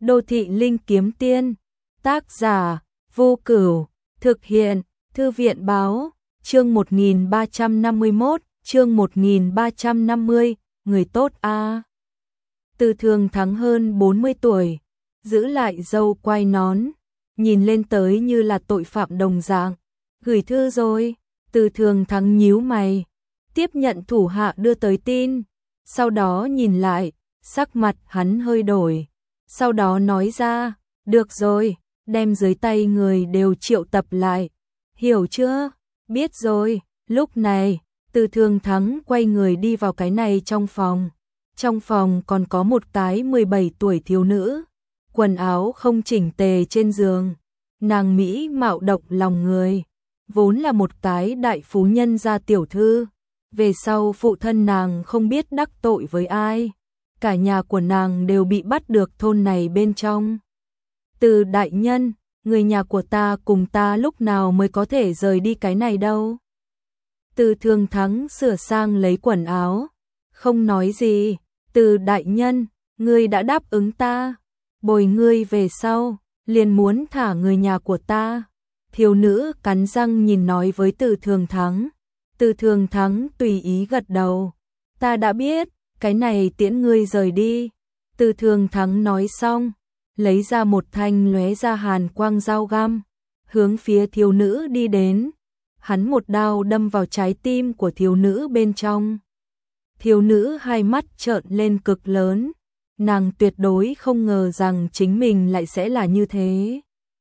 Đô thị linh kiếm tiên. Tác giả Vô Cửu. Thực hiện Thư viện báo. Chương 1351, chương 1350, người tốt a. Từ Thường Thắng hơn 40 tuổi, giữ lại râu quai nón, nhìn lên tới như là tội phạm đồng dạng. Gửi thư rồi. Từ Thường Thắng nhíu mày, tiếp nhận thủ hạ đưa tới tin, sau đó nhìn lại, sắc mặt hắn hơi đổi, sau đó nói ra, được rồi, đem dưới tay người đều triệu tập lại, hiểu chưa? Biết rồi. Lúc này, Từ Thường Thắng quay người đi vào cái này trong phòng. Trong phòng còn có một cái 17 tuổi thiếu nữ, quần áo không chỉnh tề trên giường. Nàng mỹ mạo động lòng người, vốn là một cái đại phú nhân gia tiểu thư. Về sau phụ thân nàng không biết đắc tội với ai, cả nhà của nàng đều bị bắt được thôn này bên trong. Từ đại nhân, người nhà của ta cùng ta lúc nào mới có thể rời đi cái này đâu? Từ Thường Thắng sửa sang lấy quần áo, không nói gì. Từ đại nhân, ngươi đã đáp ứng ta, bồi ngươi về sau, liền muốn thả người nhà của ta. Thiếu nữ cắn răng nhìn nói với Từ Thường Thắng. Từ Thường Thắng tùy ý gật đầu. Ta đã biết, cái này tiễn ngươi rời đi. Từ Thường Thắng nói xong, lấy ra một thanh lóe ra hàn quang dao găm, hướng phía thiếu nữ đi đến. Hắn một đao đâm vào trái tim của thiếu nữ bên trong. Thiếu nữ hai mắt trợn lên cực lớn, nàng tuyệt đối không ngờ rằng chính mình lại sẽ là như thế.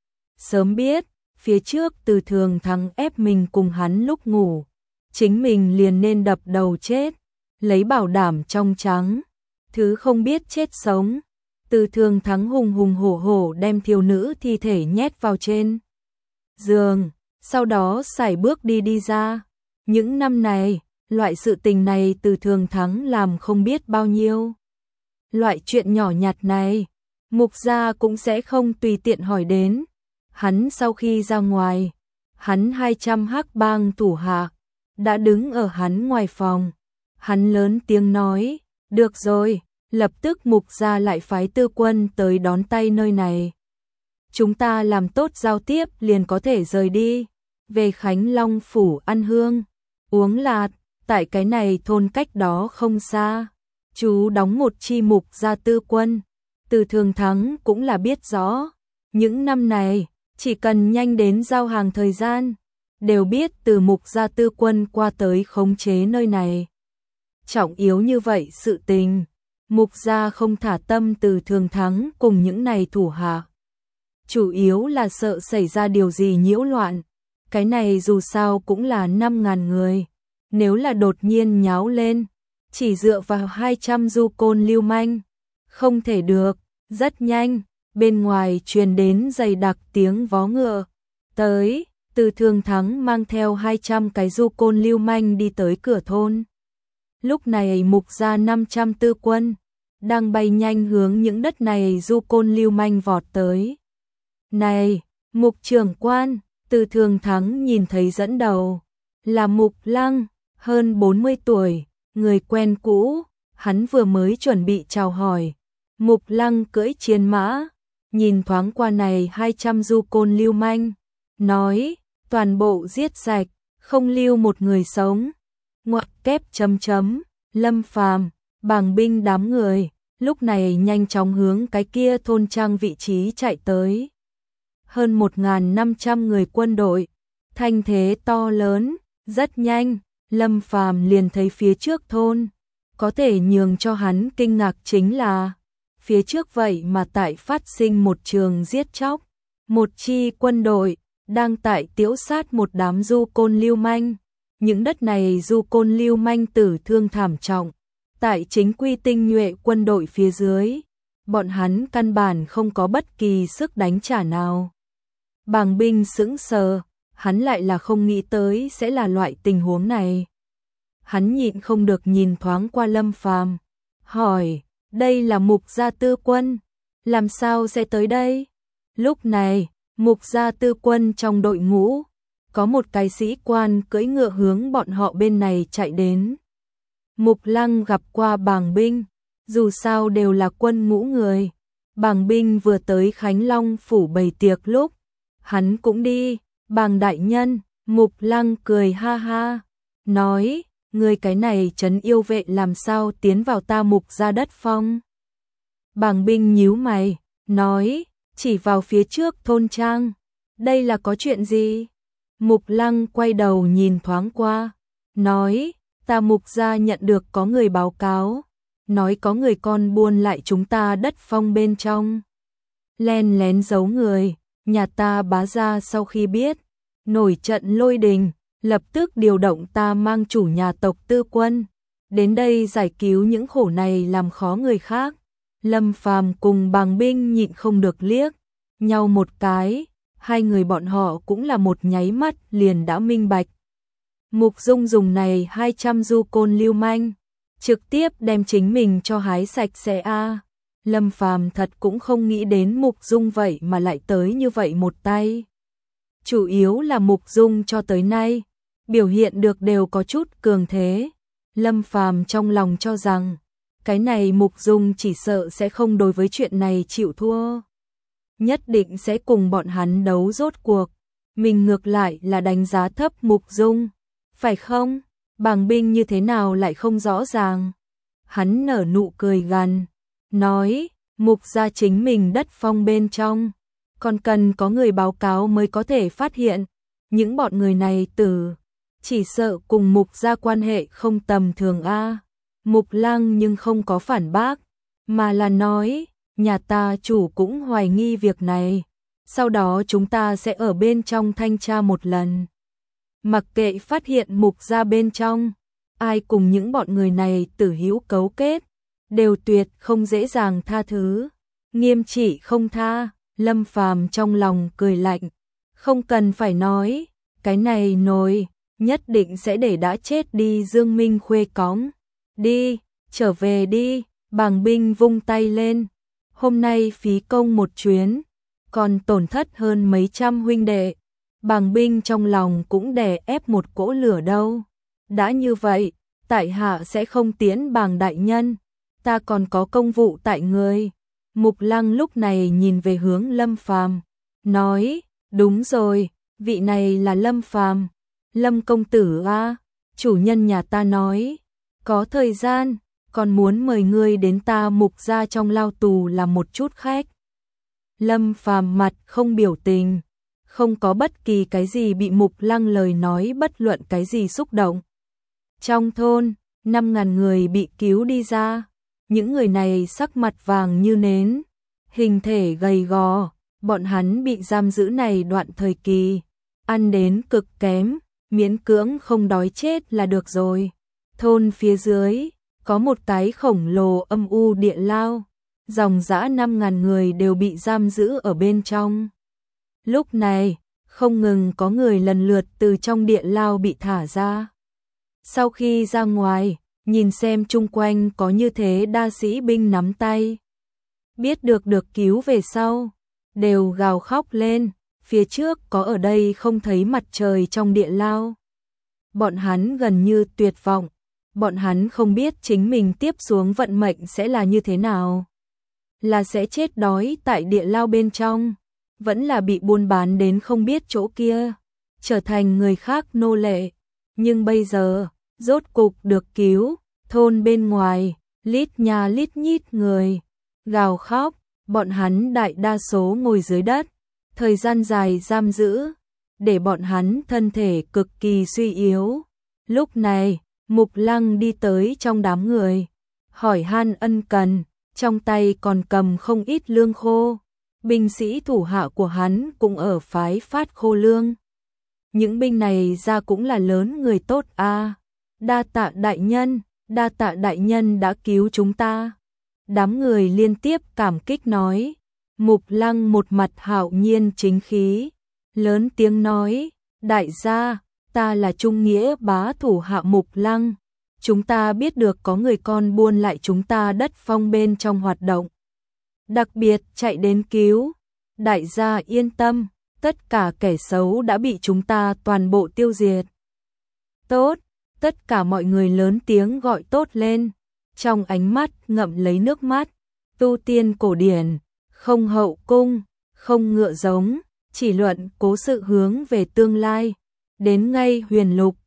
Sớm biết, phía trước Từ Thường Thắng ép mình cùng hắn lúc ngủ, chính mình liền nên đập đầu chết, lấy bảo đảm trong trắng, thứ không biết chết sống. Từ Thường Thắng hùng hùng hổ hổ đem thiếu nữ thi thể nhét vào trên giường, sau đó sải bước đi ra. Những năm này, loại sự tình này Từ Thường Thắng làm không biết bao nhiêu. Loại chuyện nhỏ nhặt này, Mục gia cũng sẽ không tùy tiện hỏi đến. Hắn sau khi ra ngoài, hắn 200 hắc bang thủ hạ đã đứng ở hắn ngoài phòng. Hắn lớn tiếng nói, được rồi, lập tức Mục gia lại phái tư quân tới đón tay nơi này. Chúng ta làm tốt giao tiếp liền có thể rời đi, về Khánh Long phủ ăn hương, uống lạt. Tại cái này thôn cách đó không xa, chú đóng một chi Mục gia tư quân. Từ Thường Thắng cũng là biết rõ, những năm này, chỉ cần nhanh đến giao hàng thời gian, đều biết từ Mục gia tư quân qua tới khống chế nơi này. Trọng yếu như vậy sự tình, Mục gia không thả tâm Từ Thường Thắng cùng những này thủ hạ. Chủ yếu là sợ xảy ra điều gì nhiễu loạn, cái này dù sao cũng là 5.000 người. Nếu là đột nhiên nháo lên, chỉ dựa vào 200 du côn lưu manh, không thể được. Rất nhanh, bên ngoài truyền đến dày đặc tiếng vó ngựa. Tới, Từ Thường Thắng mang theo 200 cái du côn lưu manh đi tới cửa thôn. Lúc này Mục gia 500 tư quân đang bay nhanh hướng những đất này du côn lưu manh vọt tới. Này, Mục trưởng quan, Từ Thường Thắng nhìn thấy dẫn đầu là Mục Lăng, hơn 40 tuổi, người quen cũ. Hắn vừa mới chuẩn bị chào hỏi, Mục Lăng cưỡi chiến mã, nhìn thoáng qua này 200 du côn lưu manh, nói, toàn bộ giết sạch, không lưu một người sống. Ngoặc kép chấm chấm, Lâm Phàm, Bàng binh đám người, lúc này nhanh chóng hướng cái kia thôn trang vị trí chạy tới. Hơn 1.500 người quân đội, thanh thế to lớn, rất nhanh, Lâm Phàm liền thấy phía trước thôn. Có thể nhường cho hắn kinh ngạc chính là, phía trước vậy mà tại phát sinh một trường giết chóc. Một chi quân đội đang tại tiễu sát một đám du côn lưu manh. Những đất này du côn lưu manh tử thương thảm trọng. Tại chính quy tinh nhuệ quân đội phía dưới, bọn hắn căn bản không có bất kỳ sức đánh trả nào. Bàng binh sững sờ, hắn lại là không nghĩ tới sẽ là loại tình huống này. Hắn nhịn không được nhìn thoáng qua Lâm Phàm, hỏi, đây là Mục gia tư quân, làm sao sẽ tới đây? Lúc này, Mục gia tư quân trong đội ngũ, có một cái sĩ quan cưỡi ngựa hướng bọn họ bên này chạy đến. Mục Lăng gặp qua Bàng binh, dù sao đều là quân ngũ người, Bàng Binh vừa tới Khánh Long phủ bày tiệc lúc, hắn cũng đi. Bàng đại nhân, Mục Lăng cười ha ha, nói, ngươi cái này trấn yêu vệ làm sao tiến vào ta Mục gia đất phong. Bàng Binh nhíu mày, nói, chỉ vào phía trước thôn trang, đây là có chuyện gì? Mục Lăng quay đầu nhìn thoáng qua, nói, ta Mục gia nhận được có người báo cáo, nói có người con buôn lại chúng ta đất phong bên trong. Len lén giấu người, nhà ta Bá gia sau khi biết, nổi trận lôi đình, lập tức điều động ta mang chủ nhà tộc Tư Quân, đến đây giải cứu những khổ này làm khó người khác. Lâm Phàm cùng Bàng Binh nhịn không được liếc nhau một cái, hai người bọn họ cũng là một nháy mắt liền đã minh bạch. Mục Dung dùng này 200 du côn lưu manh, trực tiếp đem chính mình cho hái sạch sẽ a. Lâm Phàm thật cũng không nghĩ đến Mục Dung vậy mà lại tới như vậy một tay. Chủ yếu là Mục Dung cho tới nay, biểu hiện được đều có chút cường thế. Lâm Phàm trong lòng cho rằng, cái này Mục Dung chỉ sợ sẽ không đối với chuyện này chịu thua. Nhất định sẽ cùng bọn hắn đấu rốt cuộc. Mình ngược lại là đánh giá thấp Mục Dung, phải không? Bàng Binh như thế nào lại không rõ ràng. Hắn nở nụ cười gằn, nói, Mục gia chính mình đất phong bên trong, còn cần có người báo cáo mới có thể phát hiện. Những bọn người này chỉ sợ cùng Mục gia quan hệ không tầm thường a. Mục Lăng nhưng không có phản bác, mà là nói, nhà ta chủ cũng hoài nghi việc này, sau đó chúng ta sẽ ở bên trong thanh tra một lần. Mặc kệ phát hiện Mục gia bên trong, ai cùng những bọn người này tử hữu cấu kết, đều tuyệt không dễ dàng tha thứ, nghiêm trị không tha. Lâm Phàm trong lòng cười lạnh, không cần phải nói, cái này nồi nhất định sẽ để đã chết đi Dương Minh Khuê cõng. Đi, trở về đi. Bàng Binh vung tay lên, hôm nay phí công một chuyến, còn tổn thất hơn mấy trăm huynh đệ. Bàng Binh trong lòng cũng đè ép một cỗ lửa đâu. Đã như vậy, tại hạ sẽ không tiễn Bàng đại nhân, ta còn có công vụ tại người. Mục Lăng lúc này nhìn về hướng Lâm Phàm, nói, đúng rồi, vị này là Lâm Phàm. Lâm công tử a, chủ nhân nhà ta nói, có thời gian, còn muốn mời ngươi đến ta Mục gia trong lao tù làm một chút khách. Lâm Phàm mặt không biểu tình, không có bất kỳ cái gì bị Mục Lăng lời nói bất luận cái gì xúc động. Trong thôn, 5.000 người bị cứu đi ra, những người này sắc mặt vàng như nến, hình thể gầy gò, bọn hắn bị giam giữ này đoạn thời kỳ, ăn đến cực kém, miễn cưỡng không đói chết là được rồi. Thôn phía dưới, có một cái khổng lồ âm u địa lao, dòng dã 5.000 người đều bị giam giữ ở bên trong. Lúc này, không ngừng có người lần lượt từ trong địa lao bị thả ra. Sau khi ra ngoài, nhìn xem chung quanh có như thế đa sĩ binh nắm tay. Biết được cứu về sau, đều gào khóc lên, phía trước có ở đây không thấy mặt trời trong địa lao. Bọn hắn gần như tuyệt vọng, bọn hắn không biết chính mình tiếp xuống vận mệnh sẽ là như thế nào. Là sẽ chết đói tại địa lao bên trong, vẫn là bị buôn bán đến không biết chỗ kia, trở thành người khác nô lệ. Nhưng bây giờ, rốt cục được cứu, thôn bên ngoài, lít nhà lít nhít người, gào khóc, bọn hắn đại đa số ngồi dưới đất, thời gian dài giam giữ, để bọn hắn thân thể cực kỳ suy yếu. Lúc này, Mục Lăng đi tới trong đám người, hỏi han ân cần, trong tay còn cầm không ít lương khô, binh sĩ thủ hạ của hắn cũng ở phái phát khô lương. Những binh này ra cũng là lớn người tốt a. Đa tạ đại nhân, đa tạ đại nhân đã cứu chúng ta. Đám người liên tiếp cảm kích nói. Mục Lăng một mặt hạo nhiên chính khí, lớn tiếng nói, đại gia, ta là trung nghĩa bá thủ hạ Mục Lăng. Chúng ta biết được có người con buôn lại chúng ta đất phong bên trong hoạt động, đặc biệt chạy đến cứu. Đại gia yên tâm, tất cả kẻ xấu đã bị chúng ta toàn bộ tiêu diệt. Tốt, tất cả mọi người lớn tiếng gọi tốt lên, trong ánh mắt ngậm lấy nước mắt. Tu tiên cổ điển, không hậu cung, không ngựa giống, chỉ luận cố sự hướng về tương lai. Đến ngay huyền lục,